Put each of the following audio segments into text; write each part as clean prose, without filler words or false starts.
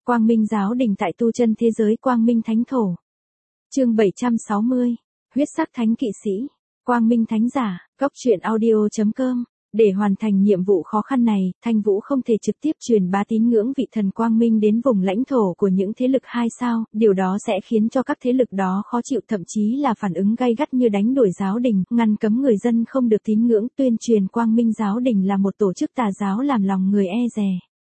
Quang Minh giáo đình tại tu chân thế giới Quang Minh Thánh Thổ. Chương 760. Huyết sắc thánh kỵ sĩ. Quang Minh Thánh giả, goctruyện.audio.com. Để hoàn thành nhiệm vụ khó khăn này, Thanh Vũ không thể trực tiếp truyền bá tín ngưỡng vị thần Quang Minh đến vùng lãnh thổ của những thế lực 2 sao, điều đó sẽ khiến cho các thế lực đó khó chịu, thậm chí là phản ứng gay gắt như đánh đuổi giáo đình, ngăn cấm người dân không được tín ngưỡng. Tuyên truyền Quang Minh giáo đình là một tổ chức tà giáo làm lòng người e dè.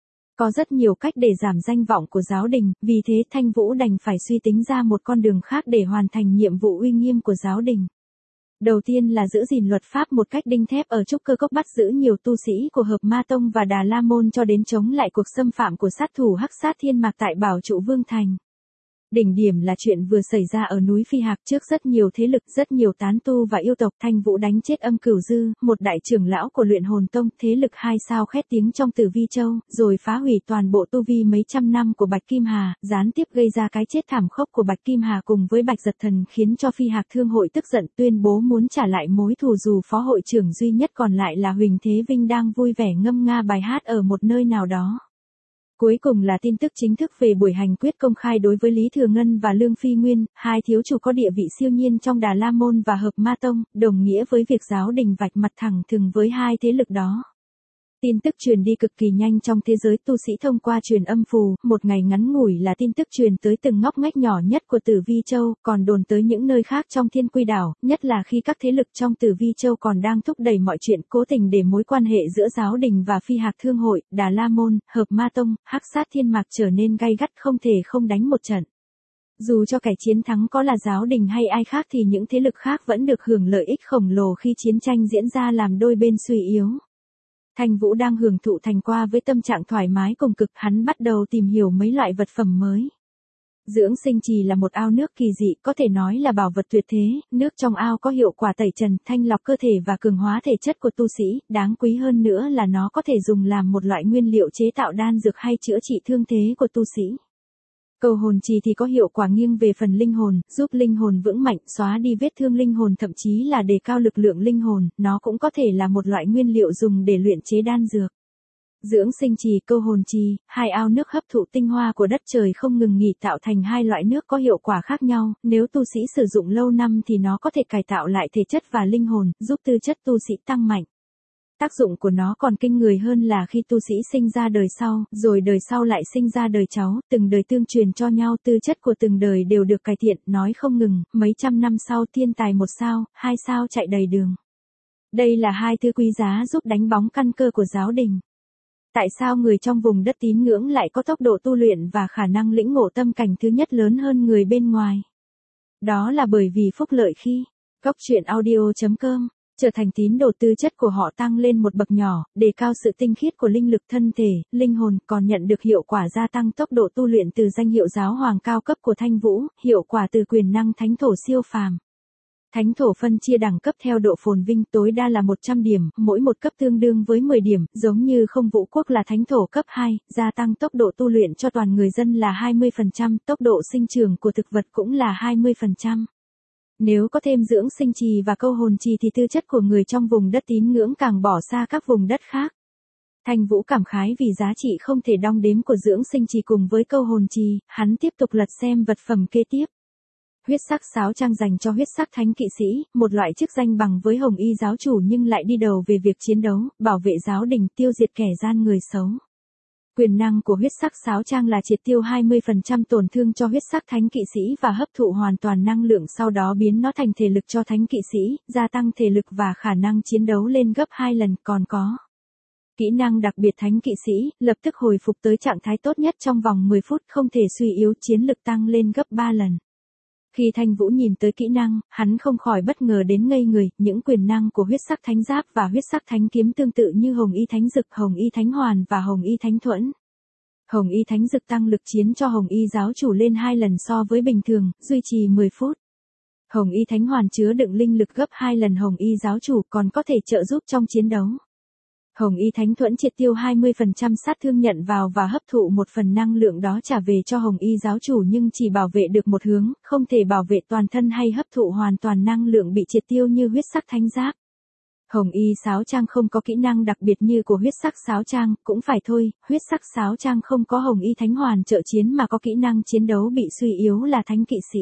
Có rất nhiều cách để giảm danh vọng của giáo đình, vì thế Thanh Vũ đành phải suy tính ra một con đường khác để hoàn thành nhiệm vụ uy nghiêm của giáo đình. Đầu tiên là giữ gìn luật pháp một cách đinh thép ở Trúc Cơ Cốc, bắt giữ nhiều tu sĩ của Hợp Ma Tông và Đà La Môn cho đến chống lại cuộc xâm phạm của sát thủ Hắc Sát Thiên Mạc tại Bảo Trụ Vương Thành. Đỉnh điểm là chuyện vừa xảy ra ở núi Phi Hạc, trước rất nhiều thế lực, rất nhiều tán tu và yêu tộc. Thanh Vũ đánh chết Âm Cửu Dư, một đại trưởng lão của Luyện Hồn Tông, thế lực 2 sao khét tiếng trong Tử Vi Châu, rồi phá hủy toàn bộ tu vi mấy trăm năm của Bạch Kim Hà, gián tiếp gây ra cái chết thảm khốc của Bạch Kim Hà cùng với Bạch Giật Thần, khiến cho Phi Hạc Thương hội tức giận, tuyên bố muốn trả lại mối thù. Dù phó hội trưởng duy nhất còn lại là Huỳnh Thế Vinh đang vui vẻ ngâm nga bài hát ở một nơi nào đó. Cuối cùng là tin tức chính thức về buổi hành quyết công khai đối với Lý Thừa Ngân và Lương Phi Nguyên, hai thiếu chủ có địa vị siêu nhiên trong Đà La Môn và Hợp Ma Tông, đồng nghĩa với việc giáo đình vạch mặt thẳng thừng với hai thế lực đó. Tin tức truyền đi cực kỳ nhanh trong thế giới tu sĩ thông qua truyền âm phù, một ngày ngắn ngủi là tin tức truyền tới từng ngóc ngách nhỏ nhất của Tử Vi Châu, còn đồn tới những nơi khác trong Thiên Quy đảo, nhất là khi các thế lực trong Tử Vi Châu còn đang thúc đẩy mọi chuyện, cố tình để mối quan hệ giữa giáo đình và Phi Hạc Thương hội, Đà La Môn, Hợp Ma Tông, Hắc Sát Thiên Mạc trở nên gay gắt, không thể không đánh một trận. Dù cho kẻ chiến thắng có là giáo đình hay ai khác thì những thế lực khác vẫn được hưởng lợi ích khổng lồ khi chiến tranh diễn ra làm đôi bên suy yếu. Thanh Vũ đang hưởng thụ thành quả với tâm trạng thoải mái cùng cực, hắn bắt đầu tìm hiểu mấy loại vật phẩm mới. Dưỡng sinh trì là một ao nước kỳ dị, có thể nói là bảo vật tuyệt thế, nước trong ao có hiệu quả tẩy trần, thanh lọc cơ thể và cường hóa thể chất của tu sĩ, đáng quý hơn nữa là nó có thể dùng làm một loại nguyên liệu chế tạo đan dược hay chữa trị thương thế của tu sĩ. Câu hồn trì thì có hiệu quả nghiêng về phần linh hồn, giúp linh hồn vững mạnh, xóa đi vết thương linh hồn, thậm chí là đề cao lực lượng linh hồn, nó cũng có thể là một loại nguyên liệu dùng để luyện chế đan dược. Dưỡng sinh trì, câu hồn trì, hai ao nước hấp thụ tinh hoa của đất trời không ngừng nghỉ tạo thành hai loại nước có hiệu quả khác nhau, nếu tu sĩ sử dụng lâu năm thì nó có thể cải tạo lại thể chất và linh hồn, giúp tư chất tu sĩ tăng mạnh. Tác dụng của nó còn kinh người hơn là khi tu sĩ sinh ra đời sau, rồi đời sau lại sinh ra đời cháu, từng đời tương truyền cho nhau, tư chất của từng đời đều được cải thiện, nói không ngừng, mấy trăm năm sau thiên tài 1 sao, 2 sao chạy đầy đường. Đây là hai thứ quý giá giúp đánh bóng căn cơ của giáo đình. Tại sao người trong vùng đất tín ngưỡng lại có tốc độ tu luyện và khả năng lĩnh ngộ tâm cảnh thứ nhất lớn hơn người bên ngoài? Đó là bởi vì phúc lợi khi goctruyện.audio.com trở thành tín đồ, tư chất của họ tăng lên một bậc nhỏ, đề cao sự tinh khiết của linh lực thân thể, linh hồn, còn nhận được hiệu quả gia tăng tốc độ tu luyện từ danh hiệu giáo hoàng cao cấp của Thanh Vũ, hiệu quả từ quyền năng thánh thổ siêu phàm. Thánh thổ phân chia đẳng cấp theo độ phồn vinh, tối đa là 100 điểm, mỗi một cấp tương đương với 10 điểm, giống như Không Vũ Quốc là thánh thổ cấp 2, gia tăng tốc độ tu luyện cho toàn người dân là 20%, tốc độ sinh trưởng của thực vật cũng là 20%. Nếu có thêm dưỡng sinh trì và câu hồn trì thì tư chất của người trong vùng đất tín ngưỡng càng bỏ xa các vùng đất khác. Thanh Vũ cảm khái vì giá trị không thể đong đếm của dưỡng sinh trì cùng với câu hồn trì, hắn tiếp tục lật xem vật phẩm kế tiếp. Huyết sắc sáo trang dành cho huyết sắc thánh kỵ sĩ, một loại chức danh bằng với Hồng Y giáo chủ nhưng lại đi đầu về việc chiến đấu, bảo vệ giáo đình, tiêu diệt kẻ gian người xấu. Quyền năng của huyết sắc sáo trang là triệt tiêu 20% tổn thương cho huyết sắc thánh kỵ sĩ và hấp thụ hoàn toàn năng lượng, sau đó biến nó thành thể lực cho thánh kỵ sĩ, gia tăng thể lực và khả năng chiến đấu lên gấp 2 lần. Còn có kỹ năng đặc biệt thánh kỵ sĩ, lập tức hồi phục tới trạng thái tốt nhất trong vòng 10 phút, không thể suy yếu, chiến lực tăng lên gấp 3 lần. Khi Thanh Vũ nhìn tới kỹ năng, hắn không khỏi bất ngờ đến ngây người, những quyền năng của huyết sắc thánh giáp và huyết sắc thánh kiếm tương tự như Hồng Y thánh dực, Hồng Y thánh hoàn và Hồng Y thánh thuẫn. Hồng Y thánh dực tăng lực chiến cho Hồng Y giáo chủ lên 2 lần so với bình thường, duy trì 10 phút. Hồng Y thánh hoàn chứa đựng linh lực gấp 2 lần Hồng Y giáo chủ, còn có thể trợ giúp trong chiến đấu. Hồng Y thánh thuẫn triệt tiêu 20% sát thương nhận vào và hấp thụ một phần năng lượng đó trả về cho Hồng Y giáo chủ, nhưng chỉ bảo vệ được một hướng, không thể bảo vệ toàn thân hay hấp thụ hoàn toàn năng lượng bị triệt tiêu như huyết sắc thánh giáp. Hồng y sáo trang không có kỹ năng đặc biệt như của huyết sắc sáo trang, cũng phải thôi, huyết sắc sáo trang không có hồng y thánh hoàn trợ chiến mà có kỹ năng chiến đấu bị suy yếu là thánh kỵ sĩ.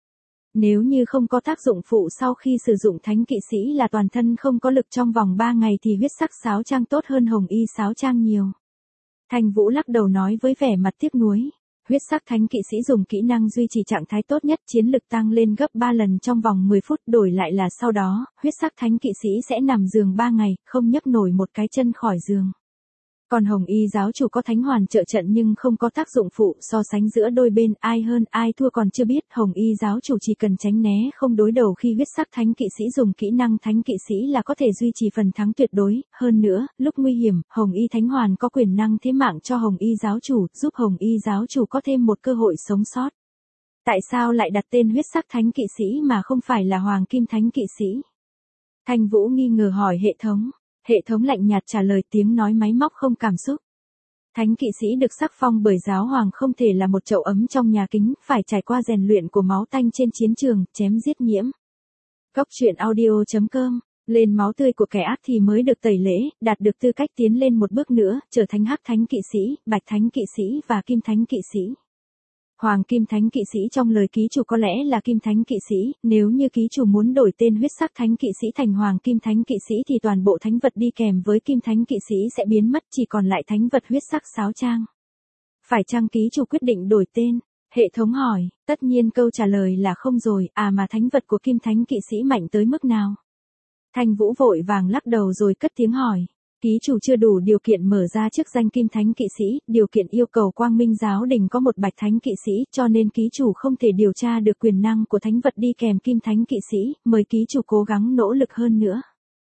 Nếu như không có tác dụng phụ sau khi sử dụng thánh kỵ sĩ là toàn thân không có lực trong vòng 3 ngày thì huyết sắc sáo trang tốt hơn hồng y sáo trang nhiều. Thanh Vũ lắc đầu nói với vẻ mặt tiếc nuối. Huyết sắc thánh kỵ sĩ dùng kỹ năng duy trì trạng thái tốt nhất, chiến lực tăng lên gấp 3 lần trong vòng 10 phút, đổi lại là sau đó, huyết sắc thánh kỵ sĩ sẽ nằm giường 3 ngày, không nhấc nổi một cái chân khỏi giường. Còn hồng y giáo chủ có thánh hoàn trợ trận nhưng không có tác dụng phụ, so sánh giữa đôi bên ai hơn ai thua còn chưa biết, hồng y giáo chủ chỉ cần tránh né không đối đầu khi huyết sắc thánh kỵ sĩ dùng kỹ năng thánh kỵ sĩ là có thể duy trì phần thắng tuyệt đối, hơn nữa, lúc nguy hiểm, hồng y thánh hoàn có quyền năng thế mạng cho hồng y giáo chủ, giúp hồng y giáo chủ có thêm một cơ hội sống sót. Tại sao lại đặt tên huyết sắc thánh kỵ sĩ mà không phải là hoàng kim thánh kỵ sĩ? Thanh Vũ nghi ngờ hỏi hệ thống. Hệ thống lạnh nhạt trả lời, tiếng nói máy móc không cảm xúc. Thánh kỵ sĩ được sắc phong bởi giáo hoàng không thể là một chậu ấm trong nhà kính, phải trải qua rèn luyện của máu tanh trên chiến trường, chém giết nhiễm. Góc truyện audio.com, lên máu tươi của kẻ ác thì mới được tẩy lễ, đạt được tư cách tiến lên một bước nữa, trở thành hắc thánh kỵ sĩ, bạch thánh kỵ sĩ và kim thánh kỵ sĩ. Hoàng kim thánh kỵ sĩ trong lời ký chủ có lẽ là kim thánh kỵ sĩ, nếu như ký chủ muốn đổi tên huyết sắc thánh kỵ sĩ thành hoàng kim thánh kỵ sĩ thì toàn bộ thánh vật đi kèm với kim thánh kỵ sĩ sẽ biến mất, chỉ còn lại thánh vật huyết sắc sáo trang. Phải chăng ký chủ quyết định đổi tên? Hệ thống hỏi, tất nhiên câu trả lời là không rồi, mà thánh vật của kim thánh kỵ sĩ mạnh tới mức nào? Thanh Vũ vội vàng lắc đầu rồi cất tiếng hỏi. Ký chủ chưa đủ điều kiện mở ra chức danh kim thánh kỵ sĩ, điều kiện yêu cầu Quang Minh giáo đình có một bạch thánh kỵ sĩ, cho nên ký chủ không thể điều tra được quyền năng của thánh vật đi kèm kim thánh kỵ sĩ, mời ký chủ cố gắng nỗ lực hơn nữa.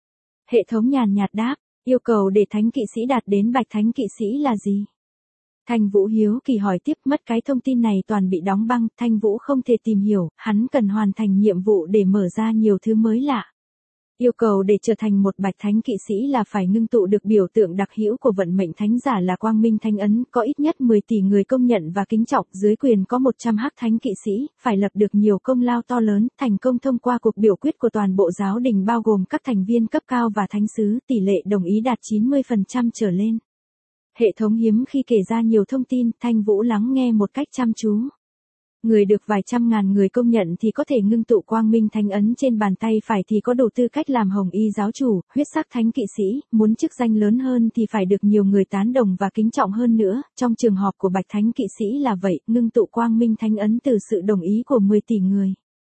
Hệ thống nhàn nhạt đáp, yêu cầu để thánh kỵ sĩ đạt đến bạch thánh kỵ sĩ là gì? Thanh Vũ hiếu kỳ hỏi tiếp, mất cái thông tin này toàn bị đóng băng, Thanh Vũ không thể tìm hiểu, hắn cần hoàn thành nhiệm vụ để mở ra nhiều thứ mới lạ. Yêu cầu để trở thành một bạch thánh kỵ sĩ là phải ngưng tụ được biểu tượng đặc hữu của vận mệnh thánh giả là quang minh thánh ấn, có ít nhất 10 tỷ người công nhận và kính trọng, dưới quyền có 100 hắc thánh kỵ sĩ, phải lập được nhiều công lao to lớn, thành công thông qua cuộc biểu quyết của toàn bộ giáo đình bao gồm các thành viên cấp cao và thánh sứ, tỷ lệ đồng ý đạt 90% trở lên. Hệ thống hiếm khi kể ra nhiều thông tin, Thanh Vũ lắng nghe một cách chăm chú. Người được vài trăm ngàn người công nhận thì có thể ngưng tụ quang minh thánh ấn trên bàn tay phải thì có đủ tư cách làm hồng y giáo chủ, huyết sắc thánh kỵ sĩ, muốn chức danh lớn hơn thì phải được nhiều người tán đồng và kính trọng hơn nữa, trong trường hợp của bạch thánh kỵ sĩ là vậy, ngưng tụ quang minh thánh ấn từ sự đồng ý của 10 tỷ người.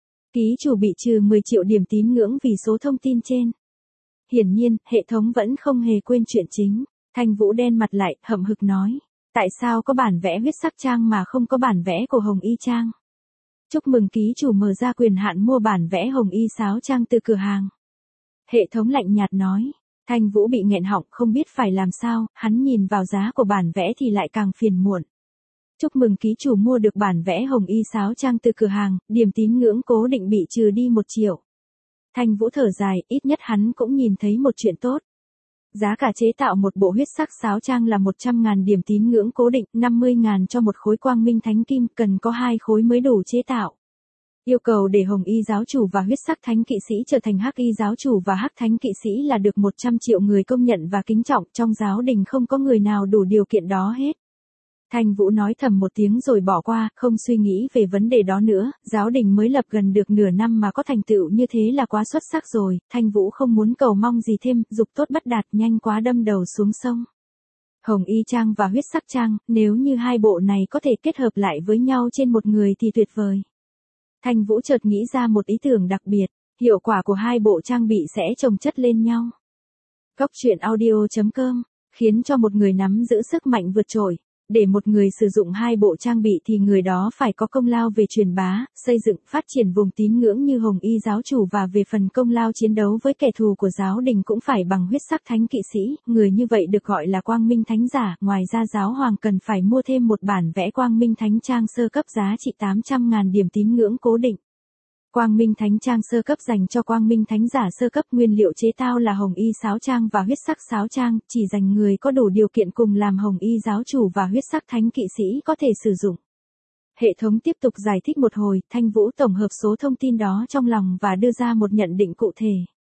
Ký chủ bị trừ 10 triệu điểm tín ngưỡng vì số thông tin trên. Hiển nhiên, hệ thống vẫn không hề quên chuyện chính. Thanh Vũ đen mặt lại, hậm hực nói. Tại sao có bản vẽ huyết sắc trang mà không có bản vẽ của hồng y trang? Chúc mừng ký chủ mở ra quyền hạn mua bản vẽ hồng y sáo trang từ cửa hàng. Hệ thống lạnh nhạt nói. Thanh Vũ bị nghẹn họng không biết phải làm sao, hắn nhìn vào giá của bản vẽ thì lại càng phiền muộn. Chúc mừng ký chủ mua được bản vẽ hồng y sáo trang từ cửa hàng, điểm tín ngưỡng cố định bị trừ đi 1 triệu. Thanh Vũ thở dài, ít nhất hắn cũng nhìn thấy một chuyện tốt. Giá cả chế tạo một bộ huyết sắc sáo trang là 100.000 điểm tín ngưỡng cố định, 50.000 cho một khối quang minh thánh kim, cần có 2 khối mới đủ chế tạo. Yêu cầu để hồng y giáo chủ và huyết sắc thánh kỵ sĩ trở thành hắc y giáo chủ và hắc thánh kỵ sĩ là được 100 triệu người công nhận và kính trọng, trong giáo đình không có người nào đủ điều kiện đó hết. Thanh Vũ nói thầm một tiếng rồi bỏ qua, không suy nghĩ về vấn đề đó nữa, giáo đình mới lập gần được nửa năm mà có thành tựu như thế là quá xuất sắc rồi, Thanh Vũ không muốn cầu mong gì thêm, dục tốt bất đạt, nhanh quá đâm đầu xuống sông. Hồng y trang và huyết sắc trang, nếu như hai bộ này có thể kết hợp lại với nhau trên một người thì tuyệt vời. Thanh Vũ chợt nghĩ ra một ý tưởng đặc biệt, hiệu quả của hai bộ trang bị sẽ chồng chất lên nhau. Góc truyện audio.com, khiến cho một người nắm giữ sức mạnh vượt trội. Để một người sử dụng hai bộ trang bị thì người đó phải có công lao về truyền bá, xây dựng, phát triển vùng tín ngưỡng như hồng y giáo chủ và về phần công lao chiến đấu với kẻ thù của giáo đình cũng phải bằng huyết sắc thánh kỵ sĩ, người như vậy được gọi là quang minh thánh giả, ngoài ra giáo hoàng cần phải mua thêm một bản vẽ quang minh thánh trang sơ cấp giá trị 800.000 điểm tín ngưỡng cố định. Quang minh thánh trang sơ cấp dành cho quang minh thánh giả sơ cấp, nguyên liệu chế tạo là hồng y sáo trang và huyết sắc sáo trang, chỉ dành người có đủ điều kiện cùng làm hồng y giáo chủ và huyết sắc thánh kỵ sĩ có thể sử dụng. Hệ thống tiếp tục giải thích một hồi, Thanh Vũ tổng hợp số thông tin đó trong lòng và đưa ra một nhận định cụ thể.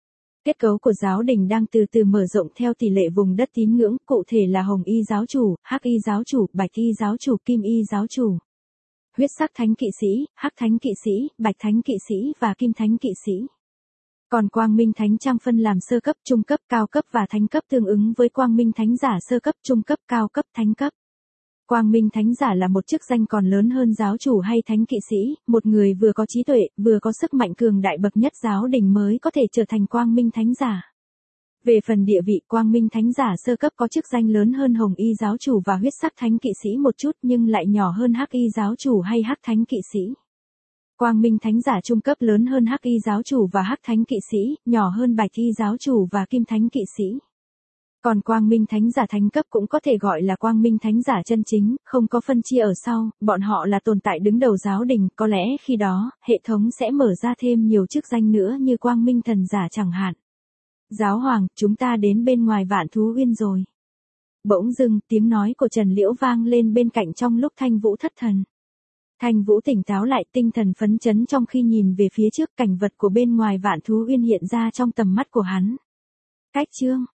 Kết cấu của giáo đình đang từ từ mở rộng theo tỷ lệ vùng đất tín ngưỡng, cụ thể là Hồng Y giáo chủ, Hắc Y giáo chủ, Bạch Y giáo chủ, Kim Y giáo chủ. Huyết sắc thánh kỵ sĩ, Hắc thánh kỵ sĩ, Bạch thánh kỵ sĩ và Kim thánh kỵ sĩ. Còn quang minh thánh trang phân làm sơ cấp, trung cấp, cao cấp và thánh cấp tương ứng với quang minh thánh giả sơ cấp, trung cấp, cao cấp, thánh cấp. Quang minh thánh giả là một chức danh còn lớn hơn giáo chủ hay thánh kỵ sĩ, một người vừa có trí tuệ, vừa có sức mạnh cường đại bậc nhất giáo đình mới có thể trở thành quang minh thánh giả. Về phần địa vị, quang minh thánh giả sơ cấp có chức danh lớn hơn Hồng Y giáo chủ và huyết sắc thánh kỵ sĩ một chút nhưng lại nhỏ hơn Hắc Y giáo chủ hay Hắc thánh kỵ sĩ. Quang minh thánh giả trung cấp lớn hơn Hắc Y giáo chủ và Hắc thánh kỵ sĩ, nhỏ hơn Bạch Y giáo chủ và Kim thánh kỵ sĩ. Còn quang minh thánh giả thánh cấp cũng có thể gọi là quang minh thánh giả chân chính, không có phân chia ở sau, bọn họ là tồn tại đứng đầu giáo đình, có lẽ khi đó, hệ thống sẽ mở ra thêm nhiều chức danh nữa như quang minh thần giả chẳng hạn. Giáo hoàng, chúng ta đến bên ngoài Vạn Thú Uyên rồi. Bỗng dưng, tiếng nói của Trần Liễu vang lên bên cạnh trong lúc Thanh Vũ thất thần. Thanh Vũ tỉnh táo lại, tinh thần phấn chấn trong khi nhìn về phía trước, cảnh vật của bên ngoài Vạn Thú Uyên hiện ra trong tầm mắt của hắn. Cách chương